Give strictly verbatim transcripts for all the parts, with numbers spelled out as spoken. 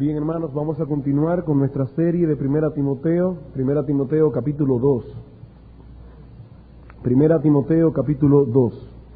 Bien, hermanos, vamos a continuar con nuestra serie de Primera Timoteo, Primera Timoteo capítulo dos. Primera Timoteo capítulo dos.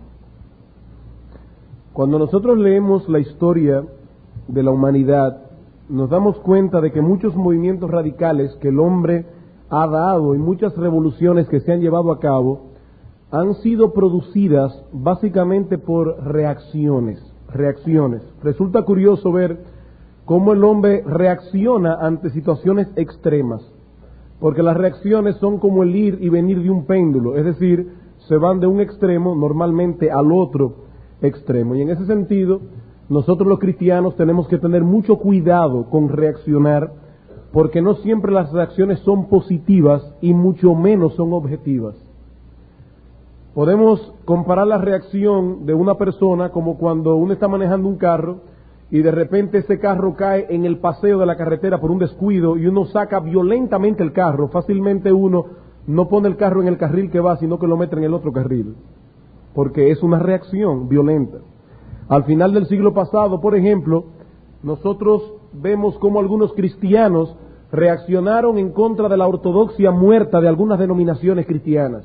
Cuando nosotros leemos la historia de la humanidad, nos damos cuenta de que muchos movimientos radicales que el hombre ha dado y muchas revoluciones que se han llevado a cabo han sido producidas básicamente por reacciones, reacciones. Resulta curioso ver cómo el hombre reacciona ante situaciones extremas, porque las reacciones son como el ir y venir de un péndulo, es decir, se van de un extremo normalmente al otro extremo, y en ese sentido nosotros los cristianos tenemos que tener mucho cuidado con reaccionar, porque no siempre las reacciones son positivas y mucho menos son objetivas. Podemos comparar la reacción de una persona como cuando uno está manejando un carro y de repente ese carro cae en el paseo de la carretera por un descuido y uno saca violentamente el carro. Fácilmente uno no pone el carro en el carril que va, sino que lo mete en el otro carril, porque es una reacción violenta. Al final del siglo pasado, por ejemplo, nosotros vemos cómo algunos cristianos reaccionaron en contra de la ortodoxia muerta de algunas denominaciones cristianas.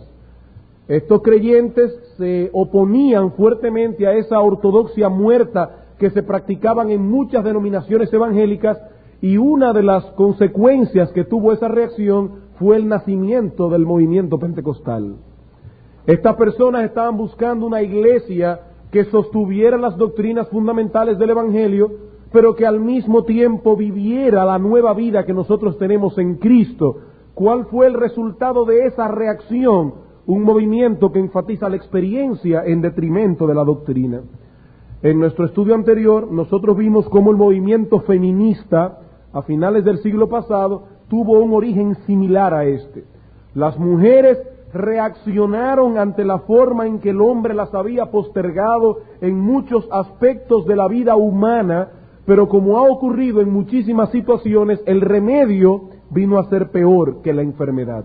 Estos creyentes se oponían fuertemente a esa ortodoxia muerta que se practicaban en muchas denominaciones evangélicas, y una de las consecuencias que tuvo esa reacción fue el nacimiento del movimiento pentecostal. Estas personas estaban buscando una iglesia que sostuviera las doctrinas fundamentales del Evangelio, pero que al mismo tiempo viviera la nueva vida que nosotros tenemos en Cristo. ¿Cuál fue el resultado de esa reacción? Un movimiento que enfatiza la experiencia en detrimento de la doctrina. En nuestro estudio anterior, nosotros vimos cómo el movimiento feminista, a finales del siglo pasado, tuvo un origen similar a este. Las mujeres reaccionaron ante la forma en que el hombre las había postergado en muchos aspectos de la vida humana, pero como ha ocurrido en muchísimas situaciones, el remedio vino a ser peor que la enfermedad.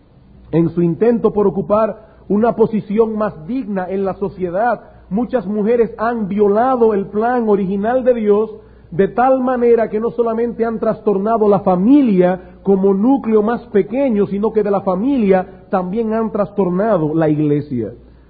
En su intento por ocupar una posición más digna en la sociedad, muchas mujeres han violado el plan original de Dios, de tal manera que no solamente han trastornado la familia como núcleo más pequeño, sino que de la familia también han trastornado la iglesia.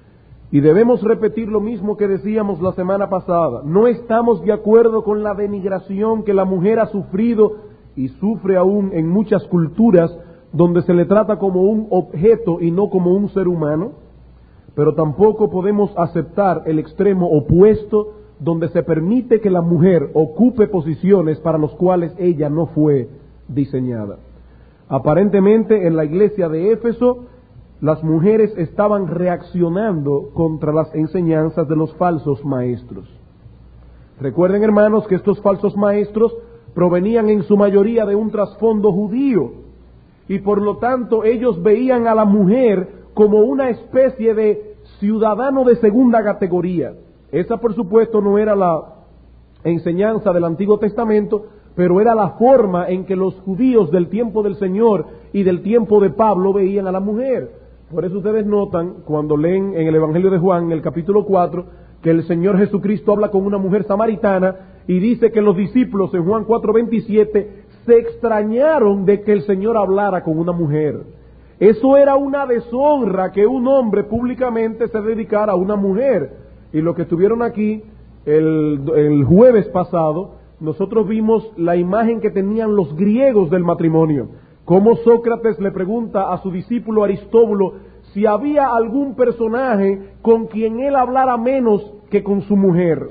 Y debemos repetir lo mismo que decíamos la semana pasada. No estamos de acuerdo con la denigración que la mujer ha sufrido y sufre aún en muchas culturas, donde se le trata como un objeto y no como un ser humano, pero tampoco podemos aceptar el extremo opuesto, donde se permite que la mujer ocupe posiciones para las cuales ella no fue diseñada. Aparentemente en la iglesia de Éfeso, las mujeres estaban reaccionando contra las enseñanzas de los falsos maestros. Recuerden, hermanos, que estos falsos maestros provenían en su mayoría de un trasfondo judío, y por lo tanto ellos veían a la mujer como una especie de ciudadano de segunda categoría. Esa, por supuesto, no era la enseñanza del Antiguo Testamento, pero era la forma en que los judíos del tiempo del Señor y del tiempo de Pablo veían a la mujer. Por eso ustedes notan, cuando leen en el Evangelio de Juan, en el capítulo cuatro, que el Señor Jesucristo habla con una mujer samaritana y dice que los discípulos en Juan cuatro veintisiete se extrañaron de que el Señor hablara con una mujer. Eso era una deshonra, que un hombre públicamente se dedicara a una mujer. Y lo que estuvieron aquí el, el jueves pasado, nosotros vimos la imagen que tenían los griegos del matrimonio. Cómo Sócrates le pregunta a su discípulo Aristóbulo si había algún personaje con quien él hablara menos que con su mujer.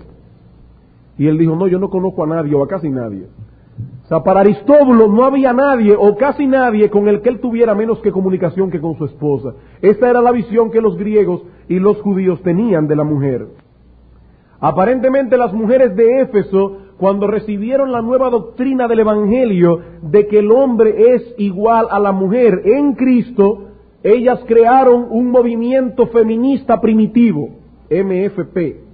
Y él dijo, no, yo no conozco a nadie o a casi nadie. O sea, para Aristóbulo no había nadie o casi nadie con el que él tuviera menos que comunicación que con su esposa. Esta era la visión que los griegos y los judíos tenían de la mujer. Aparentemente las mujeres de Éfeso, cuando recibieron la nueva doctrina del Evangelio de que el hombre es igual a la mujer en Cristo, ellas crearon un movimiento feminista primitivo, M F P,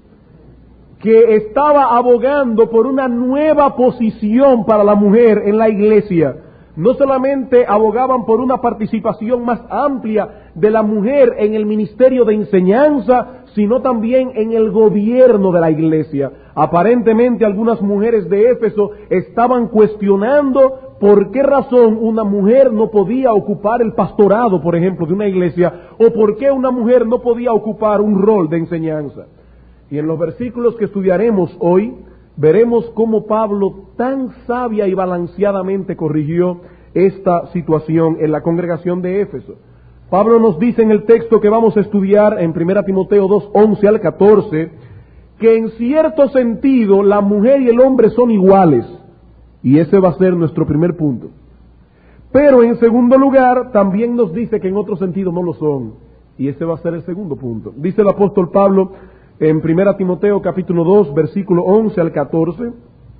que estaba abogando por una nueva posición para la mujer en la iglesia. No solamente abogaban por una participación más amplia de la mujer en el ministerio de enseñanza, sino también en el gobierno de la iglesia. Aparentemente algunas mujeres de Éfeso estaban cuestionando por qué razón una mujer no podía ocupar el pastorado, por ejemplo, de una iglesia, o por qué una mujer no podía ocupar un rol de enseñanza. Y en los versículos que estudiaremos hoy, veremos cómo Pablo tan sabia y balanceadamente corrigió esta situación en la congregación de Éfeso. Pablo nos dice en el texto que vamos a estudiar en primera Timoteo dos, once al catorce, que en cierto sentido la mujer y el hombre son iguales, y ese va a ser nuestro primer punto. Pero en segundo lugar, también nos dice que en otro sentido no lo son, y ese va a ser el segundo punto. Dice el apóstol Pablo en primera Timoteo capítulo dos, versículo once al catorce,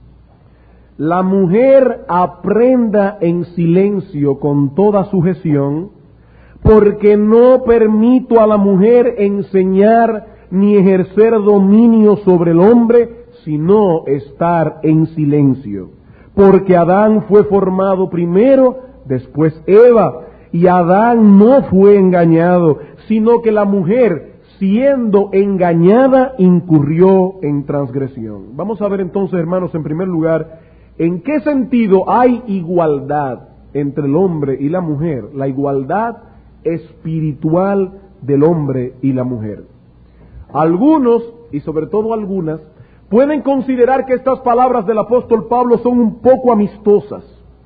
la mujer aprenda en silencio con toda sujeción, porque no permito a la mujer enseñar ni ejercer dominio sobre el hombre, sino estar en silencio. Porque Adán fue formado primero, después Eva, y Adán no fue engañado, sino que la mujer, siendo engañada, incurrió en transgresión. Vamos a ver entonces, hermanos, en primer lugar, ¿en qué sentido hay igualdad entre el hombre y la mujer? La igualdad espiritual del hombre y la mujer. Algunos, y sobre todo algunas, pueden considerar que estas palabras del apóstol Pablo son un poco amistosas,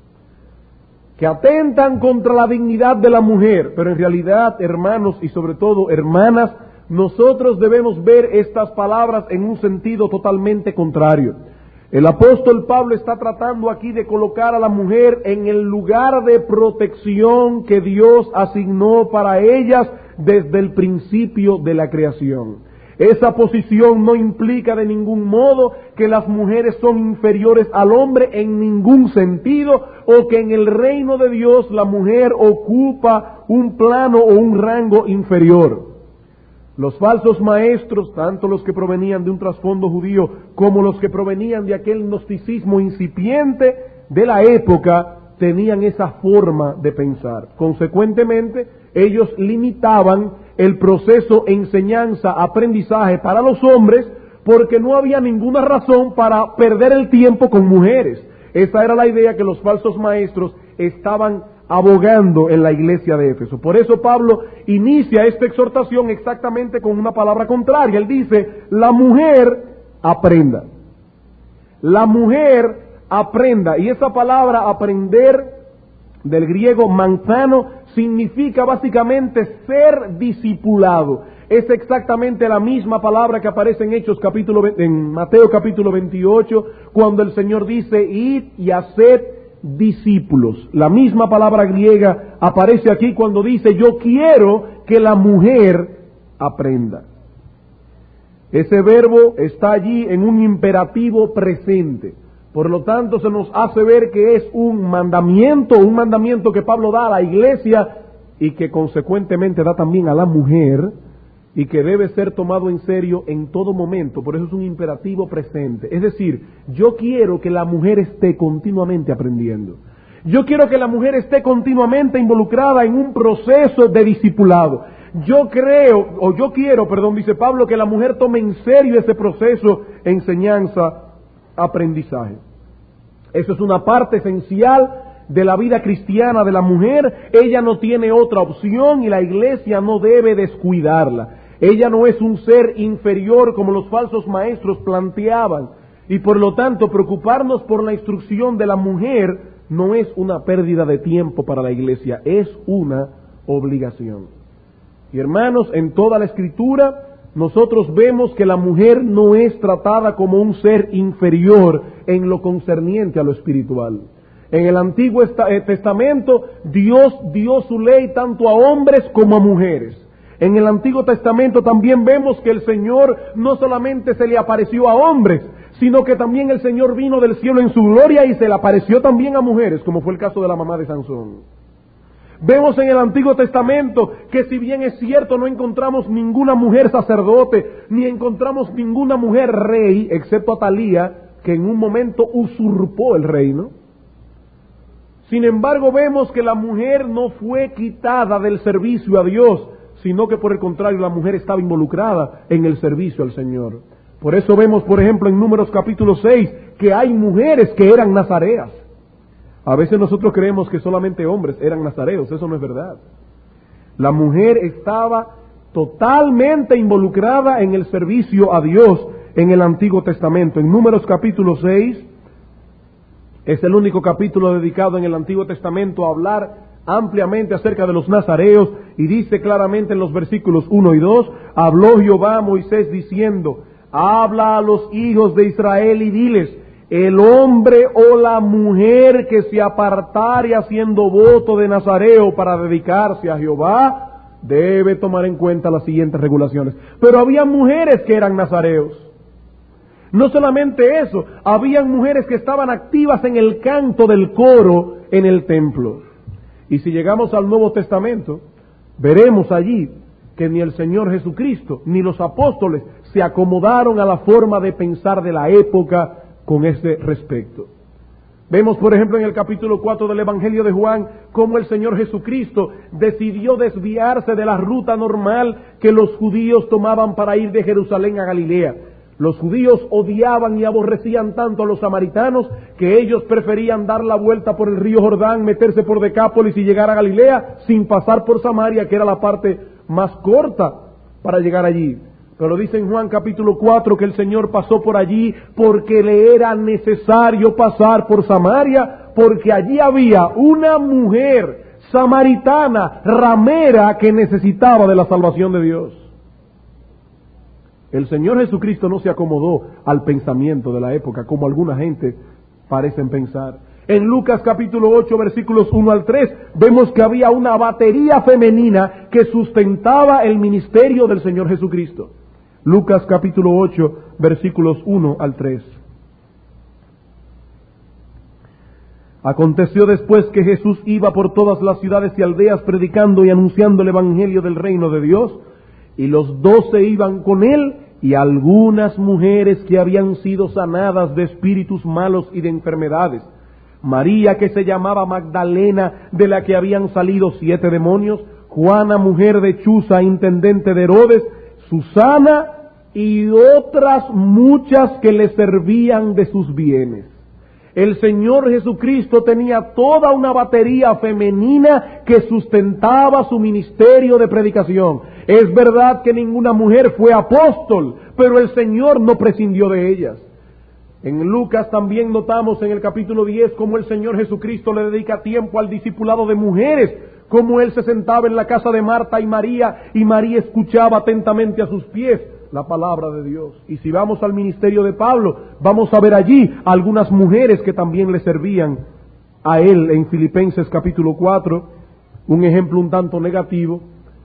que atentan contra la dignidad de la mujer, pero en realidad, hermanos y sobre todo hermanas, nosotros debemos ver estas palabras en un sentido totalmente contrario. El apóstol Pablo está tratando aquí de colocar a la mujer en el lugar de protección que Dios asignó para ellas desde el principio de la creación. Esa posición no implica de ningún modo que las mujeres son inferiores al hombre en ningún sentido, o que en el reino de Dios la mujer ocupa un plano o un rango inferior. Los falsos maestros, tanto los que provenían de un trasfondo judío como los que provenían de aquel gnosticismo incipiente de la época, tenían esa forma de pensar. Consecuentemente, ellos limitaban el proceso enseñanza-aprendizaje para los hombres porque no había ninguna razón para perder el tiempo con mujeres. Esa era la idea que los falsos maestros estaban abogando en la iglesia de Éfeso. Por eso Pablo inicia esta exhortación exactamente con una palabra contraria. Él dice, la mujer aprenda. La mujer aprenda. Y esa palabra aprender, del griego manzano, significa básicamente ser discipulado. Es exactamente la misma palabra que aparece en Hechos capítulo, en Mateo capítulo veintiocho, cuando el Señor dice, id y haced discípulos. La misma palabra griega aparece aquí cuando dice, yo quiero que la mujer aprenda. Ese verbo está allí en un imperativo presente. Por lo tanto, se nos hace ver que es un mandamiento, un mandamiento que Pablo da a la iglesia y que consecuentemente da también a la mujer, y que debe ser tomado en serio en todo momento. Por eso es un imperativo presente. Es decir, yo quiero que la mujer esté continuamente aprendiendo. Yo quiero que la mujer esté continuamente involucrada en un proceso de discipulado. Yo creo, o yo quiero, perdón, dice Pablo, que la mujer tome en serio ese proceso de enseñanza-aprendizaje. Eso es una parte esencial de la vida cristiana de la mujer. Ella no tiene otra opción y la iglesia no debe descuidarla. Ella no es un ser inferior como los falsos maestros planteaban, y por lo tanto preocuparnos por la instrucción de la mujer no es una pérdida de tiempo para la iglesia, es una obligación. Y hermanos, en toda la Escritura nosotros vemos que la mujer no es tratada como un ser inferior en lo concerniente a lo espiritual. En el Antiguo Testamento Dios dio su ley tanto a hombres como a mujeres. En el Antiguo Testamento también vemos que el Señor no solamente se le apareció a hombres, sino que también el Señor vino del cielo en su gloria y se le apareció también a mujeres, como fue el caso de la mamá de Sansón. Vemos en el Antiguo Testamento que, si bien es cierto, no encontramos ninguna mujer sacerdote, ni encontramos ninguna mujer rey, excepto Atalía, que en un momento usurpó el reino. Sin embargo, vemos que la mujer no fue quitada del servicio a Dios, sino que por el contrario la mujer estaba involucrada en el servicio al Señor. Por eso vemos, por ejemplo, en Números capítulo seis, que hay mujeres que eran nazareas. A veces nosotros creemos que solamente hombres eran nazareos, eso no es verdad. La mujer estaba totalmente involucrada en el servicio a Dios en el Antiguo Testamento. En Números capítulo seis, es el único capítulo dedicado en el Antiguo Testamento a hablar ampliamente acerca de los nazareos, y dice claramente en los versículos uno y dos, habló Jehová a Moisés diciendo, habla a los hijos de Israel y diles, el hombre o la mujer que se apartare haciendo voto de nazareo para dedicarse a Jehová, debe tomar en cuenta las siguientes regulaciones. Pero había mujeres que eran nazareos. No solamente eso, habían mujeres que estaban activas en el canto del coro en el templo. Y si llegamos al Nuevo Testamento, veremos allí que ni el Señor Jesucristo ni los apóstoles se acomodaron a la forma de pensar de la época con ese respecto. Vemos, por ejemplo, en el capítulo cuatro del Evangelio de Juan, cómo el Señor Jesucristo decidió desviarse de la ruta normal que los judíos tomaban para ir de Jerusalén a Galilea. Los judíos odiaban y aborrecían tanto a los samaritanos que ellos preferían dar la vuelta por el río Jordán, meterse por Decápolis y llegar a Galilea sin pasar por Samaria, que era la parte más corta para llegar allí. Pero dice en Juan capítulo cuatro que el Señor pasó por allí porque le era necesario pasar por Samaria, porque allí había una mujer samaritana, ramera, que necesitaba de la salvación de Dios. El Señor Jesucristo no se acomodó al pensamiento de la época, como alguna gente parecen pensar. En Lucas capítulo ocho, versículos uno al tres, vemos que había una batería femenina que sustentaba el ministerio del Señor Jesucristo. Lucas capítulo ocho, versículos uno al tres. Aconteció después que Jesús iba por todas las ciudades y aldeas predicando y anunciando el evangelio del reino de Dios, y los doce iban con él, y algunas mujeres que habían sido sanadas de espíritus malos y de enfermedades. María, que se llamaba Magdalena, de la que habían salido siete demonios, Juana, mujer de Chuza, intendente de Herodes, Susana y otras muchas que le servían de sus bienes. El Señor Jesucristo tenía toda una batería femenina que sustentaba su ministerio de predicación. Es verdad que ninguna mujer fue apóstol, pero el Señor no prescindió de ellas. En Lucas también notamos en el capítulo diez cómo el Señor Jesucristo le dedica tiempo al discipulado de mujeres, cómo Él se sentaba en la casa de Marta y María, y María escuchaba atentamente a sus pies la palabra de Dios. Y si vamos al ministerio de Pablo, vamos a ver allí algunas mujeres que también le servían a él. En Filipenses capítulo cuatro, un ejemplo un tanto negativo,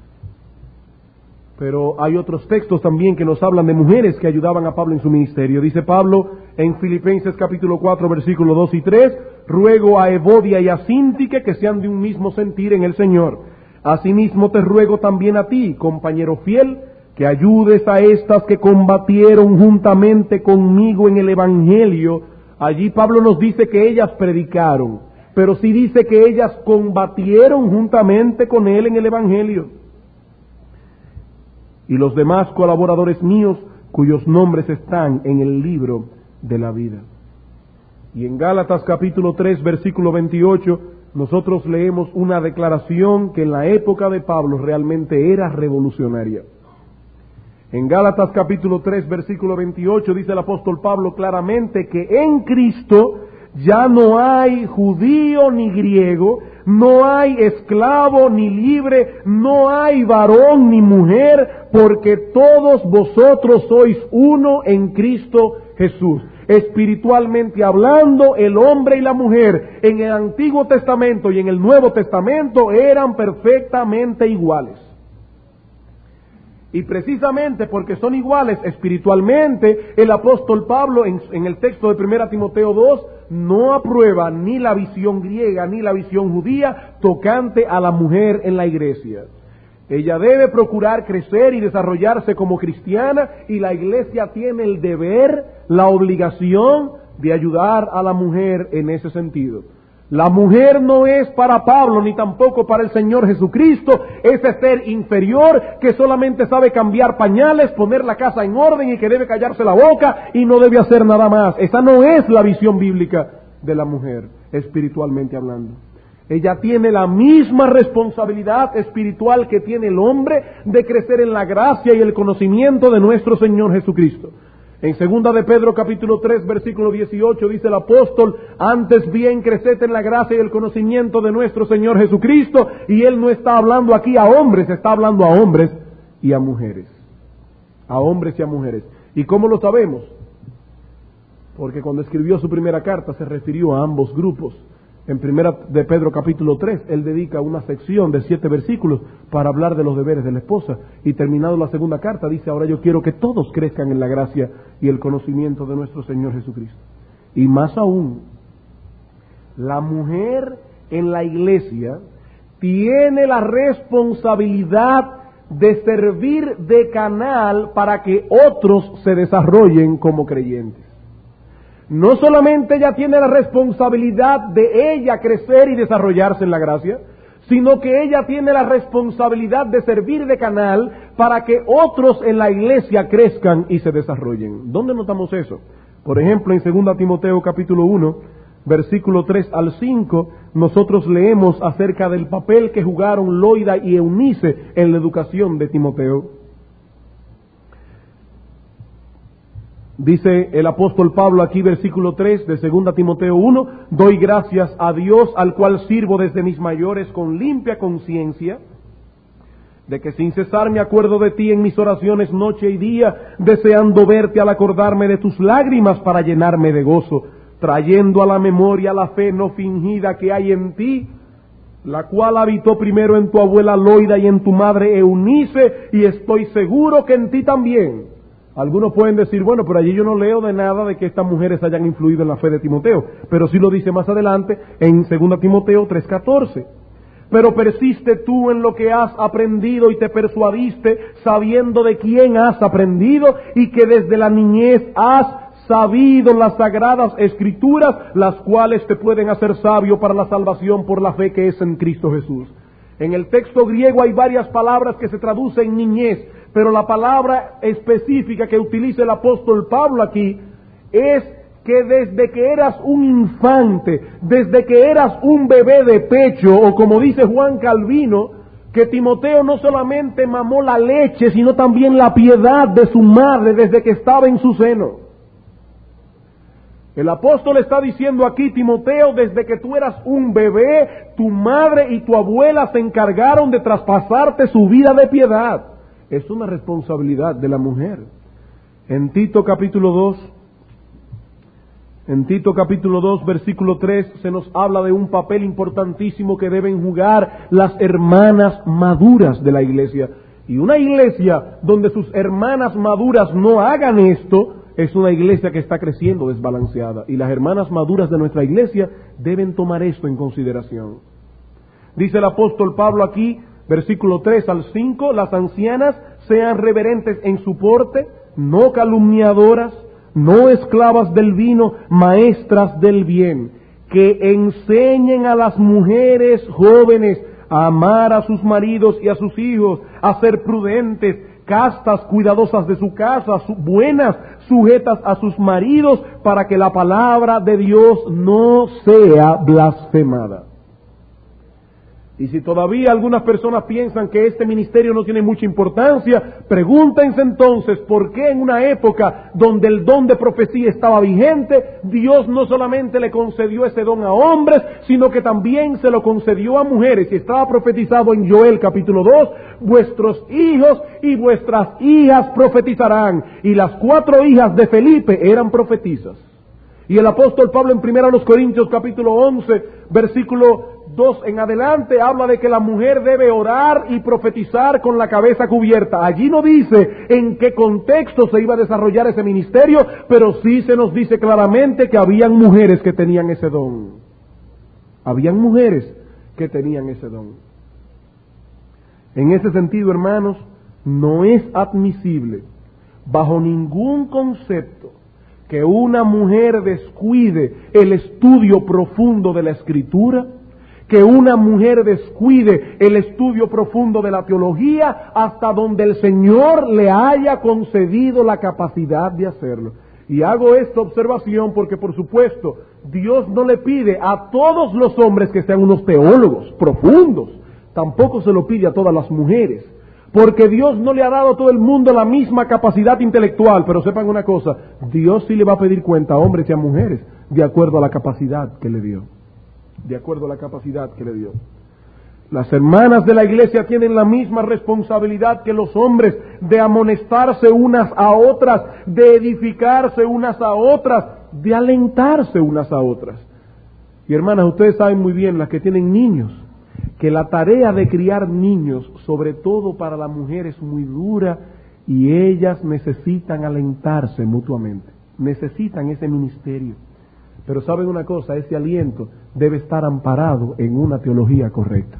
pero hay otros textos también que nos hablan de mujeres que ayudaban a Pablo en su ministerio. Dice Pablo en Filipenses capítulo cuatro, versículos dos y tres, ruego a Evodia y a Síntique que sean de un mismo sentir en el Señor. Asimismo te ruego también a ti, compañero fiel, que ayudes a estas que combatieron juntamente conmigo en el Evangelio. Allí Pablo nos dice que ellas predicaron, pero sí dice que ellas combatieron juntamente con él en el Evangelio. Y los demás colaboradores míos, cuyos nombres están en el libro de la vida. Y en Gálatas capítulo tres, versículo veintiocho, nosotros leemos una declaración que en la época de Pablo realmente era revolucionaria. En Gálatas capítulo tres, versículo veintiocho, dice el apóstol Pablo claramente que en Cristo ya no hay judío ni griego, no hay esclavo ni libre, no hay varón ni mujer, porque todos vosotros sois uno en Cristo Jesús. Espiritualmente hablando, el hombre y la mujer en el Antiguo Testamento y en el Nuevo Testamento eran perfectamente iguales. Y precisamente porque son iguales espiritualmente, el apóstol Pablo en, en el texto de primera Timoteo dos no aprueba ni la visión griega ni la visión judía tocante a la mujer en la iglesia. Ella debe procurar crecer y desarrollarse como cristiana, y la iglesia tiene el deber, la obligación de ayudar a la mujer en ese sentido. La mujer no es para Pablo ni tampoco para el Señor Jesucristo ese ser inferior que solamente sabe cambiar pañales, poner la casa en orden y que debe callarse la boca y no debe hacer nada más. Esa no es la visión bíblica de la mujer, espiritualmente hablando. Ella tiene la misma responsabilidad espiritual que tiene el hombre de crecer en la gracia y el conocimiento de nuestro Señor Jesucristo. En segunda de Pedro capítulo tres versículo dieciocho dice el apóstol: antes bien creced en la gracia y el conocimiento de nuestro Señor Jesucristo. Y él no está hablando aquí a hombres, está hablando a hombres y a mujeres. A hombres y a mujeres. ¿Y cómo lo sabemos? Porque cuando escribió su primera carta se refirió a ambos grupos. En primera de Pedro capítulo tres, él dedica una sección de siete versículos para hablar de los deberes de la esposa. Y terminado la segunda carta, dice: ahora yo quiero que todos crezcan en la gracia y el conocimiento de nuestro Señor Jesucristo. Y más aún, la mujer en la iglesia tiene la responsabilidad de servir de canal para que otros se desarrollen como creyentes. No solamente ella tiene la responsabilidad de ella crecer y desarrollarse en la gracia, sino que ella tiene la responsabilidad de servir de canal para que otros en la iglesia crezcan y se desarrollen. ¿Dónde notamos eso? Por ejemplo, en segunda Timoteo capítulo uno, versículo tres al cinco, nosotros leemos acerca del papel que jugaron Loida y Eunice en la educación de Timoteo. Dice el apóstol Pablo aquí, versículo tres de segunda Timoteo uno: doy gracias a Dios, al cual sirvo desde mis mayores con limpia conciencia, de que sin cesar me acuerdo de ti en mis oraciones noche y día, deseando verte al acordarme de tus lágrimas para llenarme de gozo, trayendo a la memoria la fe no fingida que hay en ti, la cual habitó primero en tu abuela Loida y en tu madre Eunice, y estoy seguro que en ti también. Algunos pueden decir: bueno, pero allí yo no leo de nada de que estas mujeres hayan influido en la fe de Timoteo, pero sí lo dice más adelante en segunda Timoteo tres catorce. Pero persiste tú en lo que has aprendido y te persuadiste, sabiendo de quién has aprendido y que desde la niñez has sabido las sagradas escrituras, las cuales te pueden hacer sabio para la salvación por la fe que es en Cristo Jesús. En el texto griego hay varias palabras que se traducen niñez, pero la palabra específica que utiliza el apóstol Pablo aquí es que desde que eras un infante, desde que eras un bebé de pecho, o como dice Juan Calvino, que Timoteo no solamente mamó la leche, sino también la piedad de su madre desde que estaba en su seno. El apóstol está diciendo aquí: Timoteo, desde que tú eras un bebé, tu madre y tu abuela se encargaron de traspasarte su vida de piedad. Es una responsabilidad de la mujer. En Tito capítulo dos, en Tito capítulo dos, versículo tres, se nos habla de un papel importantísimo que deben jugar las hermanas maduras de la iglesia. Y una iglesia donde sus hermanas maduras no hagan esto, es una iglesia que está creciendo desbalanceada. Y las hermanas maduras de nuestra iglesia deben tomar esto en consideración. Dice el apóstol Pablo aquí, versículo tres al cinco: las ancianas sean reverentes en su porte, no calumniadoras, no esclavas del vino, maestras del bien, que enseñen a las mujeres jóvenes a amar a sus maridos y a sus hijos, a ser prudentes, castas, cuidadosas de su casa, buenas, sujetas a sus maridos, para que la palabra de Dios no sea blasfemada. Y si todavía algunas personas piensan que este ministerio no tiene mucha importancia, pregúntense entonces por qué en una época donde el don de profecía estaba vigente, Dios no solamente le concedió ese don a hombres, sino que también se lo concedió a mujeres. Y estaba profetizado en Joel capítulo dos: vuestros hijos y vuestras hijas profetizarán. Y las cuatro hijas de Felipe eran profetizas. Y el apóstol Pablo en primera los Corintios capítulo once, versículo dos en adelante, habla de que la mujer debe orar y profetizar con la cabeza cubierta. Allí no dice en qué contexto se iba a desarrollar ese ministerio, pero sí se nos dice claramente que habían mujeres que tenían ese don. Habían mujeres que tenían ese don. En ese sentido, hermanos, no es admisible bajo ningún concepto que una mujer descuide el estudio profundo de la Escritura, que una mujer descuide el estudio profundo de la teología hasta donde el Señor le haya concedido la capacidad de hacerlo. Y hago esta observación porque, por supuesto, Dios no le pide a todos los hombres que sean unos teólogos profundos, tampoco se lo pide a todas las mujeres, porque Dios no le ha dado a todo el mundo la misma capacidad intelectual. Pero sepan una cosa, Dios sí le va a pedir cuenta a hombres y a mujeres de acuerdo a la capacidad que le dio. De acuerdo a la capacidad que le dio. Las hermanas de la iglesia tienen la misma responsabilidad que los hombres de amonestarse unas a otras, de edificarse unas a otras, de alentarse unas a otras. Y hermanas, ustedes saben muy bien, las que tienen niños, que la tarea de criar niños, sobre todo para la mujer, es muy dura y ellas necesitan alentarse mutuamente, necesitan ese ministerio. Pero saben una cosa, ese aliento debe estar amparado en una teología correcta.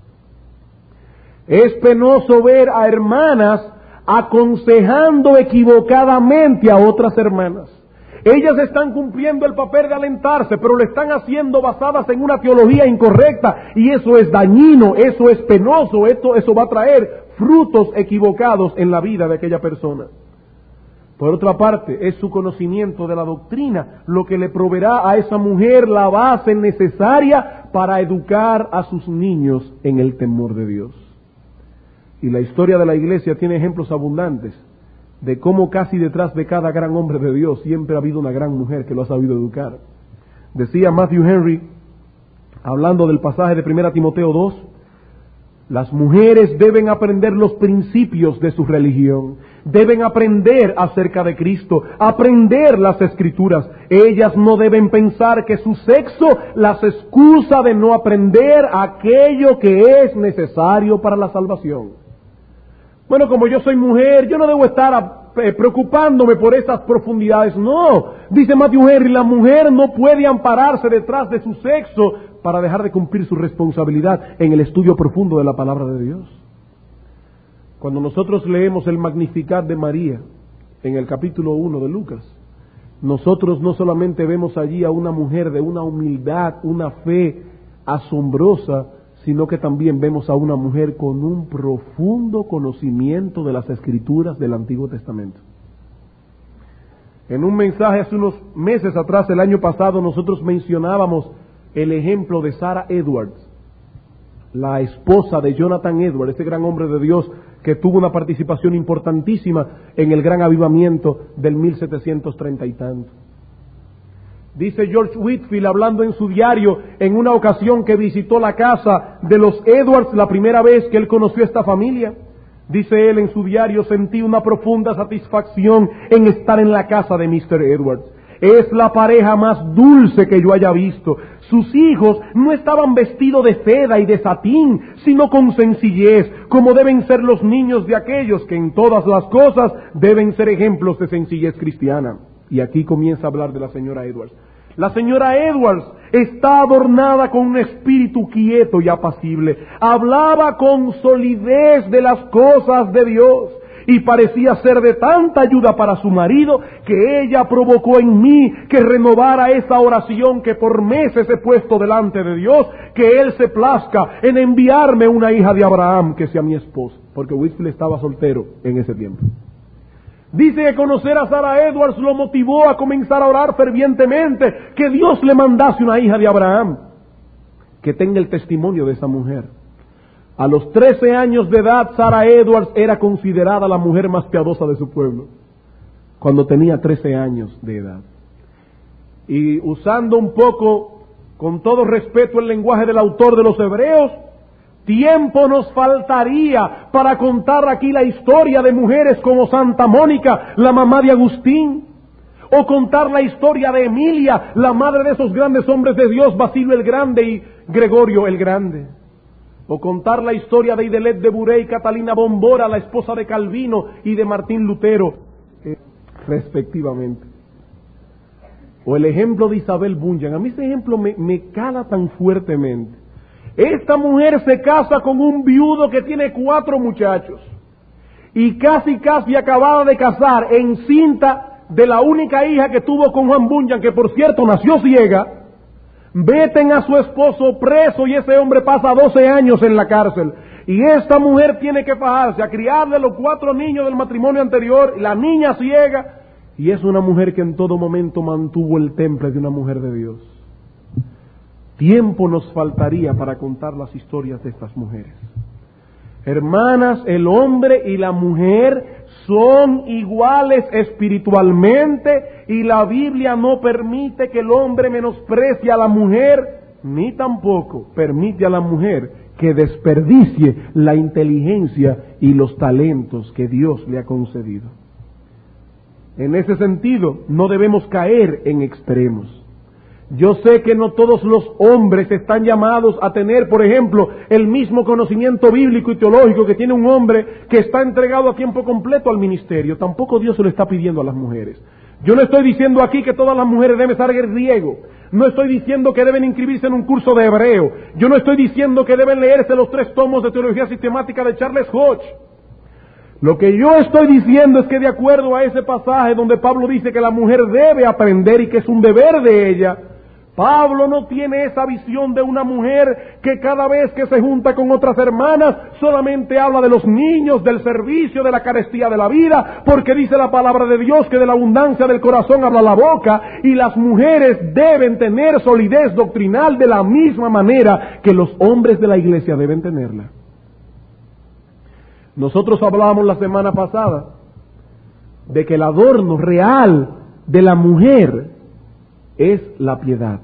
Es penoso ver a hermanas aconsejando equivocadamente a otras hermanas. Ellas están cumpliendo el papel de alentarse, pero lo están haciendo basadas en una teología incorrecta, y eso es dañino, eso es penoso, esto, eso va a traer frutos equivocados en la vida de aquella persona. Por otra parte, es su conocimiento de la doctrina lo que le proveerá a esa mujer la base necesaria para educar a sus niños en el temor de Dios. Y la historia de la iglesia tiene ejemplos abundantes de cómo casi detrás de cada gran hombre de Dios siempre ha habido una gran mujer que lo ha sabido educar. Decía Matthew Henry, hablando del pasaje de primera Timoteo dos, las mujeres deben aprender los principios de su religión, deben aprender acerca de Cristo, aprender las Escrituras. Ellas no deben pensar que su sexo las excusa de no aprender aquello que es necesario para la salvación. Bueno, como yo soy mujer, yo no debo estar eh, preocupándome por esas profundidades. No, dice Matthew Henry, la mujer no puede ampararse detrás de su sexo para dejar de cumplir su responsabilidad en el estudio profundo de la palabra de Dios. Cuando nosotros leemos el Magnificat de María en el capítulo uno de Lucas, nosotros no solamente vemos allí a una mujer de una humildad, una fe asombrosa, sino que también vemos a una mujer con un profundo conocimiento de las Escrituras del Antiguo Testamento. En un mensaje hace unos meses atrás, el año pasado, nosotros mencionábamos el ejemplo de Sarah Edwards, la esposa de Jonathan Edwards, ese gran hombre de Dios que tuvo una participación importantísima en el gran avivamiento del mil setecientos treinta y tanto. Dice George Whitefield, hablando en su diario, en una ocasión que visitó la casa de los Edwards, la primera vez que él conoció a esta familia, dice él en su diario, sentí una profunda satisfacción en estar en la casa de mister Edwards. Es la pareja más dulce que yo haya visto. Sus hijos no estaban vestidos de seda y de satín, sino con sencillez, como deben ser los niños de aquellos que en todas las cosas deben ser ejemplos de sencillez cristiana. Y aquí comienza a hablar de la señora Edwards. La señora Edwards está adornada con un espíritu quieto y apacible. Hablaba con solidez de las cosas de Dios y parecía ser de tanta ayuda para su marido que ella provocó en mí que renovara esa oración que por meses he puesto delante de Dios, que Él se plazca en enviarme una hija de Abraham que sea mi esposa, porque Whitfield estaba soltero en ese tiempo. Dice que conocer a Sarah Edwards lo motivó a comenzar a orar fervientemente que Dios le mandase una hija de Abraham que tenga el testimonio de esa mujer. A los trece años de edad, Sarah Edwards era considerada la mujer más piadosa de su pueblo, cuando tenía trece años de edad. Y usando un poco, con todo respeto, el lenguaje del autor de los Hebreos, tiempo nos faltaría para contar aquí la historia de mujeres como Santa Mónica, la mamá de Agustín, o contar la historia de Emilia, la madre de esos grandes hombres de Dios, Basilio el Grande y Gregorio el Grande, o contar la historia de Idelette de Buré y Catalina Bombora, la esposa de Calvino y de Martín Lutero, eh, respectivamente. O el ejemplo de Isabel Bunyan. A mí ese ejemplo me, me cala tan fuertemente. Esta mujer se casa con un viudo que tiene cuatro muchachos y casi casi acabada de casar, encinta de la única hija que tuvo con Juan Bunyan, que por cierto nació ciega, meten a su esposo preso y ese hombre pasa doce años en la cárcel. Y esta mujer tiene que fajarse a criarle los cuatro niños del matrimonio anterior, la niña ciega, y es una mujer que en todo momento mantuvo el temple de una mujer de Dios. Tiempo nos faltaría para contar las historias de estas mujeres. Hermanas, el hombre y la mujer son iguales espiritualmente y la Biblia no permite que el hombre menosprecie a la mujer, ni tampoco permite a la mujer que desperdicie la inteligencia y los talentos que Dios le ha concedido. En ese sentido, no debemos caer en extremos. Yo sé que no todos los hombres están llamados a tener, por ejemplo, el mismo conocimiento bíblico y teológico que tiene un hombre que está entregado a tiempo completo al ministerio. Tampoco Dios se lo está pidiendo a las mujeres. Yo no estoy diciendo aquí que todas las mujeres deben saber griego. No estoy diciendo que deben inscribirse en un curso de hebreo. Yo no estoy diciendo que deben leerse los tres tomos de teología sistemática de Charles Hodge. Lo que yo estoy diciendo es que de acuerdo a ese pasaje donde Pablo dice que la mujer debe aprender y que es un deber de ella, Pablo no tiene esa visión de una mujer que cada vez que se junta con otras hermanas solamente habla de los niños, del servicio, de la carestía de la vida, porque dice la palabra de Dios que de la abundancia del corazón habla la boca, y las mujeres deben tener solidez doctrinal de la misma manera que los hombres de la iglesia deben tenerla. Nosotros hablábamos la semana pasada de que el adorno real de la mujer es la piedad.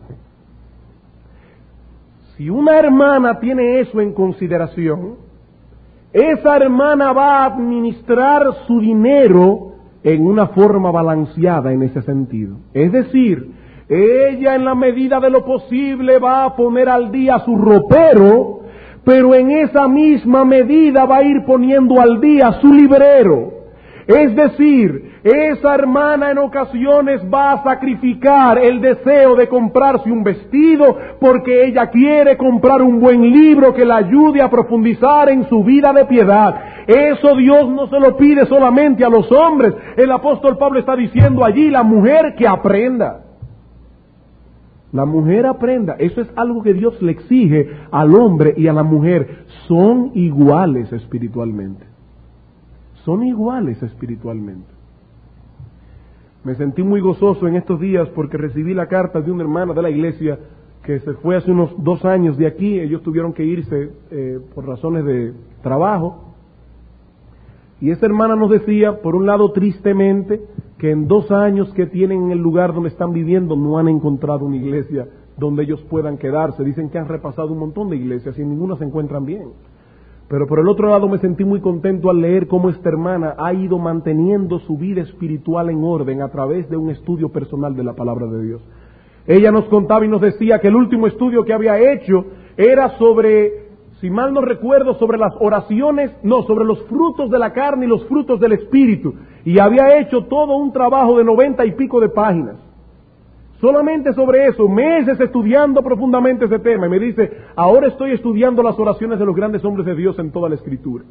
Si una hermana tiene eso en consideración, esa hermana va a administrar su dinero en una forma balanceada en ese sentido. Es decir, ella en la medida de lo posible va a poner al día su ropero, pero en esa misma medida va a ir poniendo al día su librero. Es decir, esa hermana en ocasiones va a sacrificar el deseo de comprarse un vestido porque ella quiere comprar un buen libro que la ayude a profundizar en su vida de piedad. Eso Dios no se lo pide solamente a los hombres. El apóstol Pablo está diciendo allí, la mujer que aprenda. La mujer aprenda. Eso es algo que Dios le exige al hombre y a la mujer. Son iguales espiritualmente. Son iguales espiritualmente. Me sentí muy gozoso en estos días porque recibí la carta de una hermana de la iglesia que se fue hace unos dos años de aquí. Ellos tuvieron que irse eh, por razones de trabajo. Y esa hermana nos decía, por un lado tristemente, que en dos años que tienen en el lugar donde están viviendo no han encontrado una iglesia donde ellos puedan quedarse. Dicen que han repasado un montón de iglesias y ninguna se encuentran bien. Pero por el otro lado me sentí muy contento al leer cómo esta hermana ha ido manteniendo su vida espiritual en orden a través de un estudio personal de la palabra de Dios. Ella nos contaba y nos decía que el último estudio que había hecho era sobre, si mal no recuerdo, sobre las oraciones, no, sobre los frutos de la carne y los frutos del espíritu. Y había hecho todo un trabajo de noventa y pico de páginas. Solamente sobre eso, meses estudiando profundamente ese tema. Y me dice, ahora estoy estudiando las oraciones de los grandes hombres de Dios en toda la Escritura.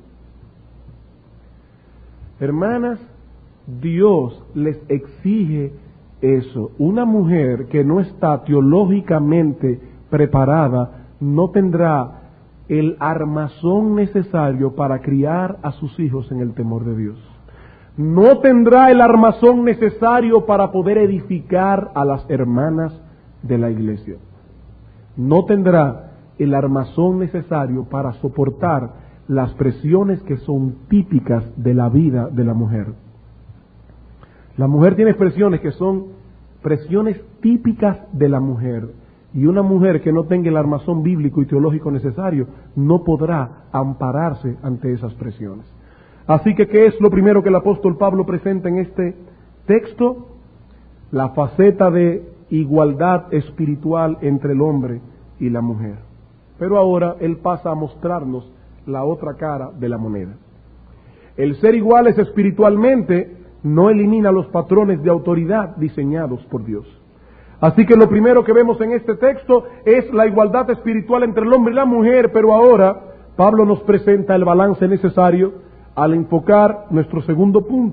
Hermanas, Dios les exige eso. Una mujer que no está teológicamente preparada no tendrá el armazón necesario para criar a sus hijos en el temor de Dios. No tendrá el armazón necesario para poder edificar a las hermanas de la iglesia. No tendrá el armazón necesario para soportar las presiones que son típicas de la vida de la mujer. La mujer tiene presiones que son presiones típicas de la mujer. Y una mujer que no tenga el armazón bíblico y teológico necesario no podrá ampararse ante esas presiones. Así que, ¿qué es lo primero que el apóstol Pablo presenta en este texto? La faceta de igualdad espiritual entre el hombre y la mujer. Pero ahora él pasa a mostrarnos la otra cara de la moneda. El ser iguales espiritualmente no elimina los patrones de autoridad diseñados por Dios. Así que lo primero que vemos en este texto es la igualdad espiritual entre el hombre y la mujer, pero ahora Pablo nos presenta el balance necesario al enfocar nuestro segundo punto.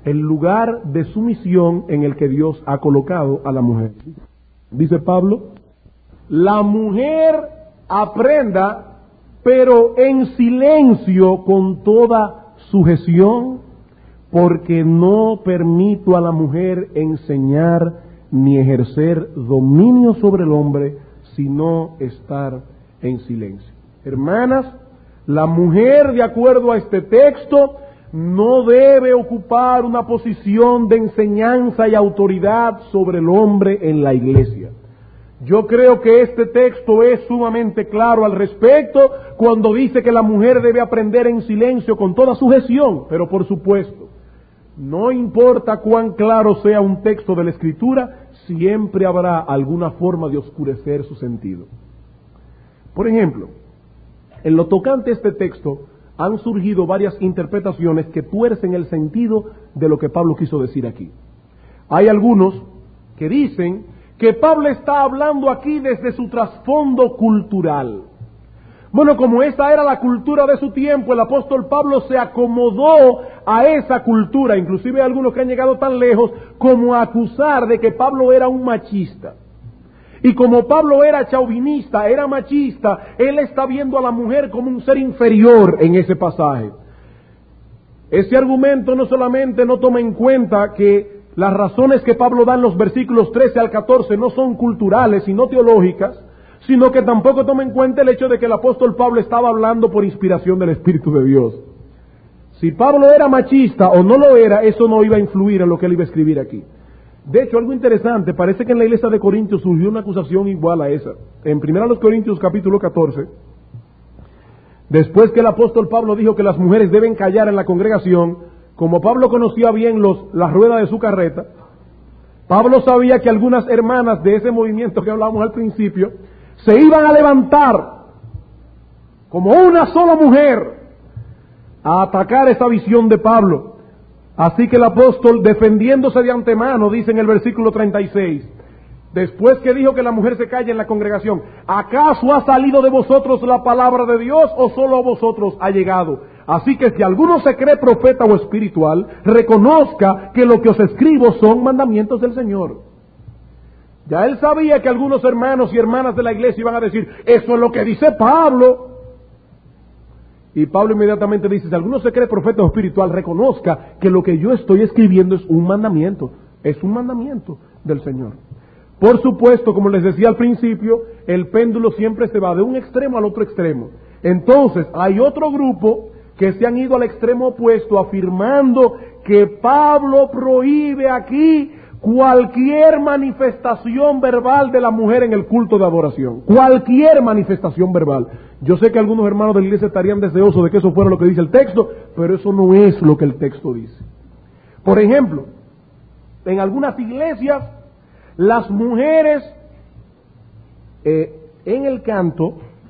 el lugar de sumisión en el que Dios ha colocado a la mujer. Dice Pablo, la mujer aprenda, pero en silencio con toda sujeción, porque no permito a la mujer enseñar ni ejercer dominio sobre el hombre, sino estar en silencio. Hermanas, la mujer, de acuerdo a este texto, no debe ocupar una posición de enseñanza y autoridad sobre el hombre en la iglesia. Yo creo que este texto es sumamente claro al respecto cuando dice que la mujer debe aprender en silencio con toda sujeción, pero por supuesto, no importa cuán claro sea un texto de la Escritura, siempre habrá alguna forma de oscurecer su sentido. Por ejemplo, en lo tocante a este texto, han surgido varias interpretaciones que tuercen el sentido de lo que Pablo quiso decir aquí. Hay algunos que dicen que Pablo está hablando aquí desde su trasfondo cultural. Bueno, como esa era la cultura de su tiempo, el apóstol Pablo se acomodó a esa cultura. Inclusive hay algunos que han llegado tan lejos como a acusar de que Pablo era un machista. Y como Pablo era chauvinista, era machista, él está viendo a la mujer como un ser inferior en ese pasaje. Ese argumento no solamente no toma en cuenta que las razones que Pablo da en los versículos trece al catorce no son culturales y no teológicas, sino que tampoco toma en cuenta el hecho de que el apóstol Pablo estaba hablando por inspiración del Espíritu de Dios. Si Pablo era machista o no lo era, eso no iba a influir en lo que él iba a escribir aquí. De hecho, algo interesante, parece que en la iglesia de Corintios surgió una acusación igual a esa. En primera los Corintios capítulo catorce, después que el apóstol Pablo dijo que las mujeres deben callar en la congregación, como Pablo conocía bien los, la rueda de su carreta, Pablo sabía que algunas hermanas de ese movimiento que hablábamos al principio, se iban a levantar como una sola mujer a atacar esa visión de Pablo. Así que el apóstol, defendiéndose de antemano, dice en el versículo treinta y seis, después que dijo que la mujer se calle en la congregación, ¿acaso ha salido de vosotros la palabra de Dios o solo a vosotros ha llegado? Así que si alguno se cree profeta o espiritual, reconozca que lo que os escribo son mandamientos del Señor. Ya él sabía que algunos hermanos y hermanas de la iglesia iban a decir, eso es lo que dice Pablo. Y Pablo inmediatamente dice, si alguno se cree profeta o espiritual, reconozca que lo que yo estoy escribiendo es un mandamiento, es un mandamiento del Señor. Por supuesto, como les decía al principio, el péndulo siempre se va de un extremo al otro extremo. Entonces, hay otro grupo que se han ido al extremo opuesto, afirmando que Pablo prohíbe aquí cualquier manifestación verbal de la mujer en el culto de adoración. Cualquier manifestación verbal. Yo sé que algunos hermanos de la iglesia estarían deseosos de que eso fuera lo que dice el texto, pero eso no es lo que el texto dice. Por ejemplo, en algunas iglesias, las mujeres eh, en el canto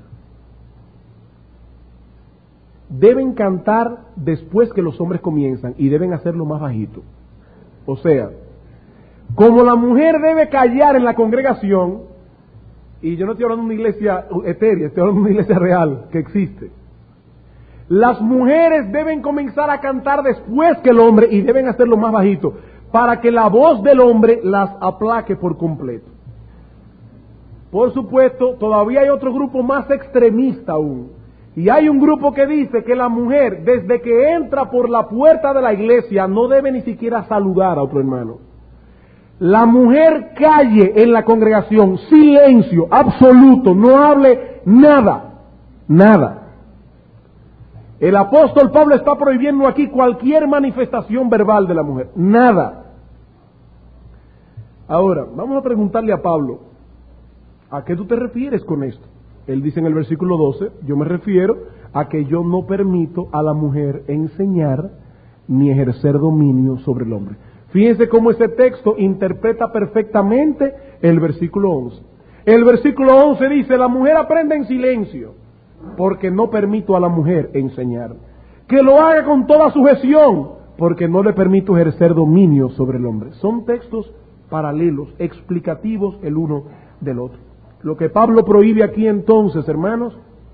deben cantar después que los hombres comienzan y deben hacerlo más bajito. O sea, como la mujer debe callar en la congregación, y yo no estoy hablando de una iglesia etérea, estoy hablando de una iglesia real que existe, las mujeres deben comenzar a cantar después que el hombre y deben hacerlo más bajito, para que la voz del hombre las aplaque por completo. Por supuesto, todavía hay otro grupo más extremista aún, y hay un grupo que dice que la mujer, desde que entra por la puerta de la iglesia, no debe ni siquiera saludar a otro hermano. La mujer calle en la congregación, silencio absoluto, no hable nada, nada. El apóstol Pablo está prohibiendo aquí cualquier manifestación verbal de la mujer, nada. Ahora, vamos a preguntarle a Pablo, ¿a qué tú te refieres con esto? Él dice en el versículo doce, yo me refiero a que yo no permito a la mujer enseñar ni ejercer dominio sobre el hombre. Fíjense cómo ese texto interpreta perfectamente el versículo once. El versículo once dice, la mujer aprende en silencio, porque no permito a la mujer enseñar. Que lo haga con toda sujeción, porque no le permito ejercer dominio sobre el hombre. Son textos paralelos, explicativos el uno del otro. Lo que Pablo prohíbe aquí entonces, hermanos,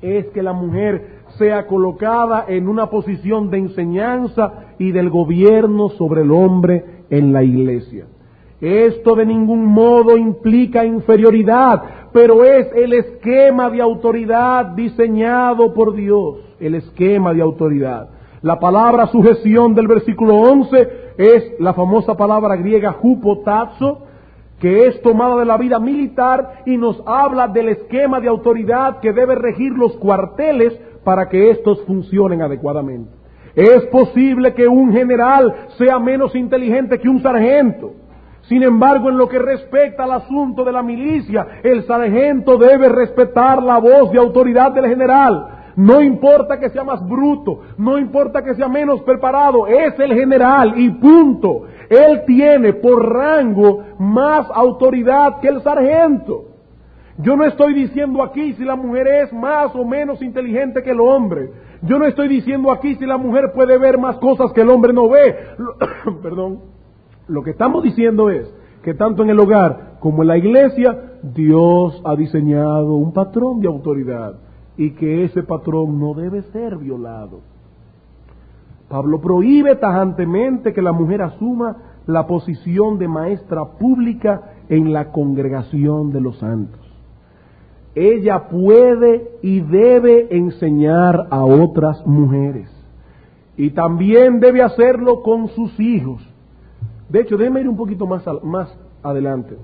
es que la mujer sea colocada en una posición de enseñanza y del gobierno sobre el hombre en la iglesia. Esto de ningún modo implica inferioridad, pero es el esquema de autoridad diseñado por Dios, el esquema de autoridad. La palabra sujeción del versículo once es la famosa palabra griega hupotazo, que es tomada de la vida militar y nos habla del esquema de autoridad que debe regir los cuarteles para que estos funcionen adecuadamente. Es posible que un general sea menos inteligente que un sargento. Sin embargo, en lo que respecta al asunto de la milicia, el sargento debe respetar la voz de autoridad del general. No importa que sea más bruto, no importa que sea menos preparado, es el general y punto. Él tiene por rango más autoridad que el sargento. Yo no estoy diciendo aquí si la mujer es más o menos inteligente que el hombre. Yo no estoy diciendo aquí si la mujer puede ver más cosas que el hombre no ve. Perdón. Lo que estamos diciendo es que tanto en el hogar como en la iglesia, Dios ha diseñado un patrón de autoridad y que ese patrón no debe ser violado. Pablo prohíbe tajantemente que la mujer asuma la posición de maestra pública en la congregación de los santos. Ella puede y debe enseñar a otras mujeres y también debe hacerlo con sus hijos. De hecho, déjeme ir un poquito más, al, más adelante.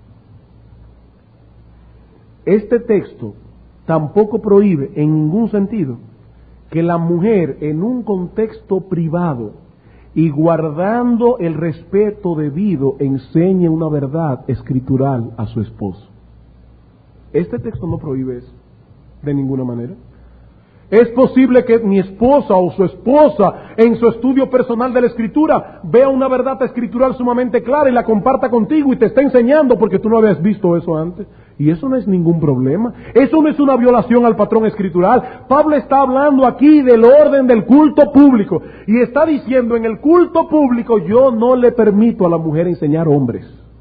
Este texto tampoco prohíbe en ningún sentido que la mujer en un contexto privado y guardando el respeto debido enseñe una verdad escritural a su esposo. Este texto no prohíbe eso de ninguna manera. Es posible que mi esposa o su esposa en su estudio personal de la escritura vea una verdad escritural sumamente clara y la comparta contigo y te está enseñando porque tú no habías visto eso antes. Y eso no es ningún problema. Eso no es una violación al patrón escritural. Pablo está hablando aquí del orden del culto público y está diciendo en el culto público yo no le permito a la mujer enseñar hombres.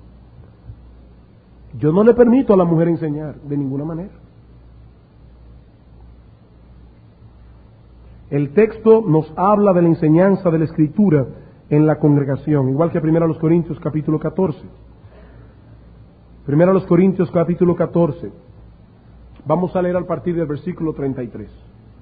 Yo no le permito a la mujer enseñar de ninguna manera. El texto nos habla de la enseñanza de la Escritura en la congregación, igual que primero a los Corintios capítulo catorce. Primero a los Corintios capítulo catorce. Vamos a leer a partir del versículo treinta y tres.